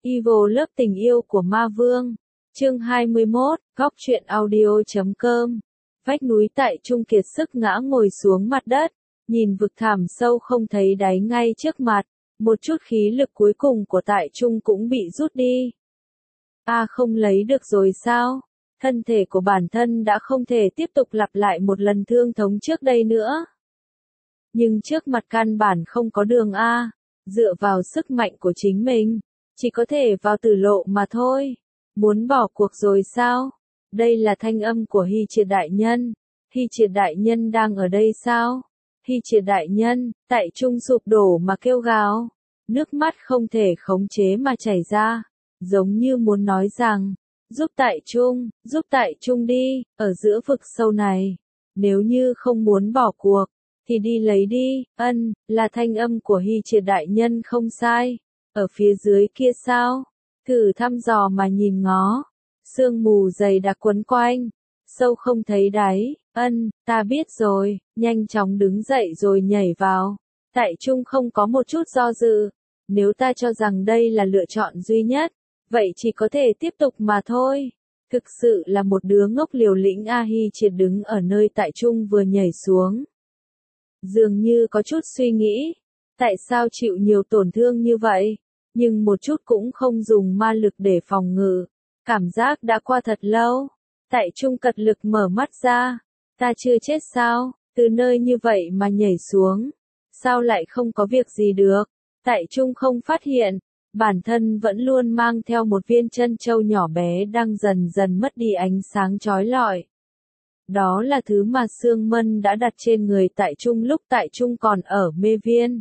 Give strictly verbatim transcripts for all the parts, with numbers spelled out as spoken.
Evil Love tình yêu của ma vương. Chương hai mươi mốt, góc truyện audio chấm com. Vách núi Tại Trung kiệt sức ngã ngồi xuống mặt đất, nhìn vực thẳm sâu không thấy đáy ngay trước mặt, một chút khí lực cuối cùng của Tại Trung cũng bị rút đi. A à, không lấy được rồi sao? Thân thể của bản thân đã không thể tiếp tục lặp lại một lần thương thống trước đây nữa. Nhưng trước mặt căn bản không có đường A, dựa vào sức mạnh của chính mình, chỉ có thể vào tử lộ mà thôi. Muốn bỏ cuộc rồi sao? Đây là thanh âm của Hy Triệt đại nhân. Hy Triệt đại nhân đang ở đây sao? Hy Triệt đại nhân, Tại Trung sụp đổ mà kêu gào, nước mắt không thể khống chế mà chảy ra, giống như muốn nói rằng, giúp Tại Trung, giúp Tại Trung đi, ở giữa vực sâu này. Nếu như không muốn bỏ cuộc, thì đi lấy đi. Ân, là thanh âm của Hy Triệt đại nhân không sai. Ở phía dưới kia sao? Thử thăm dò mà nhìn ngó. Sương mù dày đặc quấn quanh, sâu không thấy đáy. Ân, ta biết rồi, nhanh chóng đứng dậy rồi nhảy vào. Tại Trung không có một chút do dự. Nếu ta cho rằng đây là lựa chọn duy nhất, vậy chỉ có thể tiếp tục mà thôi. Thực sự là một đứa ngốc liều lĩnh. A Hy Triệt đứng ở nơi Tại Trung vừa nhảy xuống, dường như có chút suy nghĩ, tại sao chịu nhiều tổn thương như vậy, nhưng một chút cũng không dùng ma lực để phòng ngự. Cảm giác đã qua thật lâu. Tại Trung cật lực mở mắt ra. Ta chưa chết sao? Từ nơi như vậy mà nhảy xuống, sao lại không có việc gì được? Tại Trung không phát hiện, bản thân vẫn luôn mang theo một viên chân châu nhỏ bé đang dần dần mất đi ánh sáng chói lọi. Đó là thứ mà Sương Mân đã đặt trên người Tại Trung lúc Tại Trung còn ở mê viên.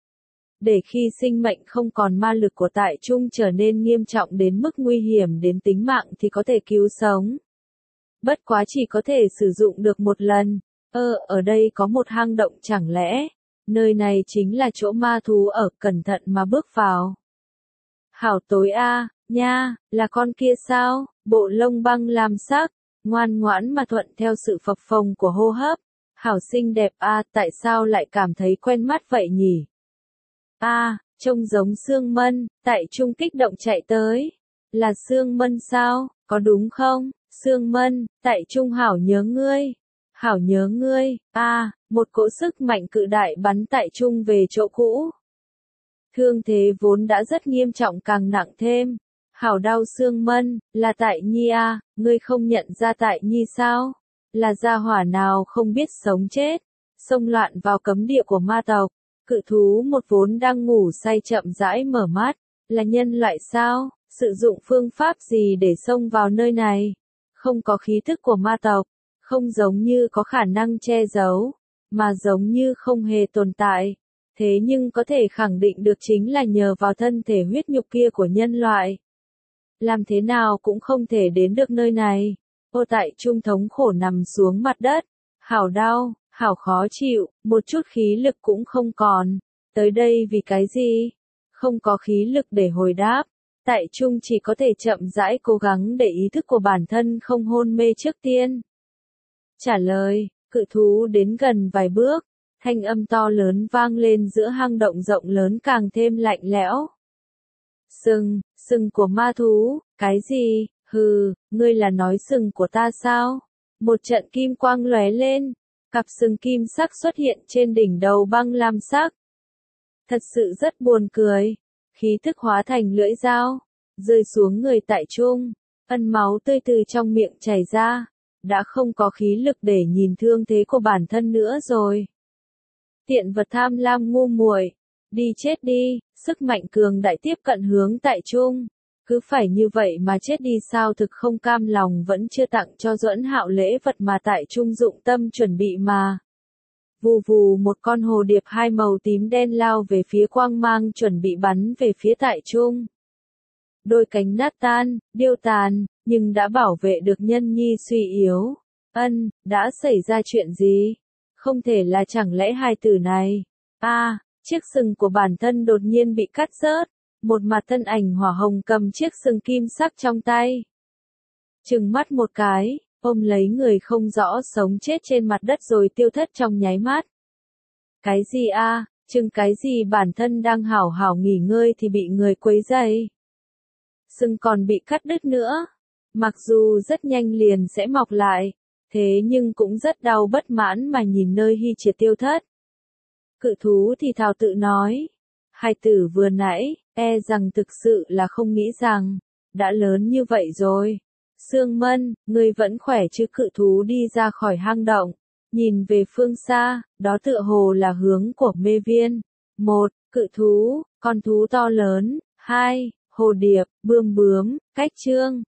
Để khi sinh mệnh không còn ma lực của Tại Trung trở nên nghiêm trọng đến mức nguy hiểm đến tính mạng thì có thể cứu sống. Bất quá chỉ có thể sử dụng được một lần. Ơ, ở đây có một hang động chẳng lẽ? Nơi này chính là chỗ ma thú ở, cẩn thận mà bước vào. Hảo tối a, nha, là con kia sao? Bộ lông băng lam sắc, ngoan ngoãn mà thuận theo sự phập phồng của hô hấp. Hảo xinh đẹp a, tại sao lại cảm thấy quen mắt vậy nhỉ? A, à, trông giống Sương Mân. Tại Trung kích động chạy tới. Là Sương Mân sao, có đúng không? Sương Mân, Tại Trung hảo nhớ ngươi. Hảo nhớ ngươi. A, à, một cỗ sức mạnh cự đại bắn Tại Trung về chỗ cũ. Thương thế vốn đã rất nghiêm trọng càng nặng thêm. Hảo đau Sương Mân, là Tại Nhi a, ngươi không nhận ra Tại Nhi sao? Là gia hỏa nào không biết sống chết, xông loạn vào cấm địa của ma tộc. Cự thú một vốn đang ngủ say chậm rãi mở mắt, là nhân loại sao? Sử dụng phương pháp gì để xông vào nơi này? Không có khí thức của ma tộc, không giống như có khả năng che giấu, mà giống như không hề tồn tại. Thế nhưng có thể khẳng định được chính là nhờ vào thân thể huyết nhục kia của nhân loại. Làm thế nào cũng không thể đến được nơi này. Ô Tại Trung thống khổ nằm xuống mặt đất. Hảo đau, hảo khó chịu, một chút khí lực cũng không còn. Tới đây vì cái gì? Không có khí lực để hồi đáp. Tại Trung chỉ có thể chậm rãi cố gắng để ý thức của bản thân không hôn mê trước tiên. Trả lời, cự thú đến gần vài bước, thanh âm to lớn vang lên giữa hang động rộng lớn càng thêm lạnh lẽo. Sừng, sừng của ma thú, cái gì? Hừ, ngươi là nói sừng của ta sao? Một trận kim quang lóe lên, cặp sừng kim sắc xuất hiện trên đỉnh đầu băng lam sắc. Thật sự rất buồn cười. Khí thức hóa thành lưỡi dao, rơi xuống người Tại Trung, ân máu tươi từ trong miệng chảy ra, đã không có khí lực để nhìn thương thế của bản thân nữa rồi. Tiện vật tham lam ngu muội, đi chết đi. Sức mạnh cường đại tiếp cận hướng Tại Trung, cứ phải như vậy mà chết đi sao? Thực không cam lòng vẫn chưa tặng cho Duẫn Hạo lễ vật mà Tại Trung dụng tâm chuẩn bị mà. Vù vù, một con hồ điệp hai màu tím đen lao về phía quang mang chuẩn bị bắn về phía Tại Trung. Đôi cánh nát tan, điêu tàn, nhưng đã bảo vệ được nhân nhi suy yếu. Ân, đã xảy ra chuyện gì? Không thể là chẳng lẽ hai tử này? A, à, chiếc sừng của bản thân đột nhiên bị cắt rớt. Một mặt thân ảnh hỏa hồng cầm chiếc sừng kim sắc trong tay. Trừng mắt một cái, ôm lấy người không rõ sống chết trên mặt đất rồi tiêu thất trong nháy mắt. Cái gì a? À, chừng cái gì? Bản thân đang hảo hảo nghỉ ngơi thì bị người quấy rầy. sừng còn bị cắt đứt nữa. Mặc dù rất nhanh liền sẽ mọc lại, thế nhưng cũng rất đau bất mãn mà nhìn nơi Hy Triệt tiêu thất. Cự thú thì thào tự nói, hai tử vừa nãy, e rằng thực sự là không nghĩ rằng, đã lớn như vậy rồi. Sương Mân, ngươi vẫn khỏe chứ? Cự thú đi ra khỏi hang động, nhìn về phương xa, đó tựa hồ là hướng của mê viên. Một, cự thú, con thú to lớn. Hai, hồ điệp, bươm bướm, cách chương.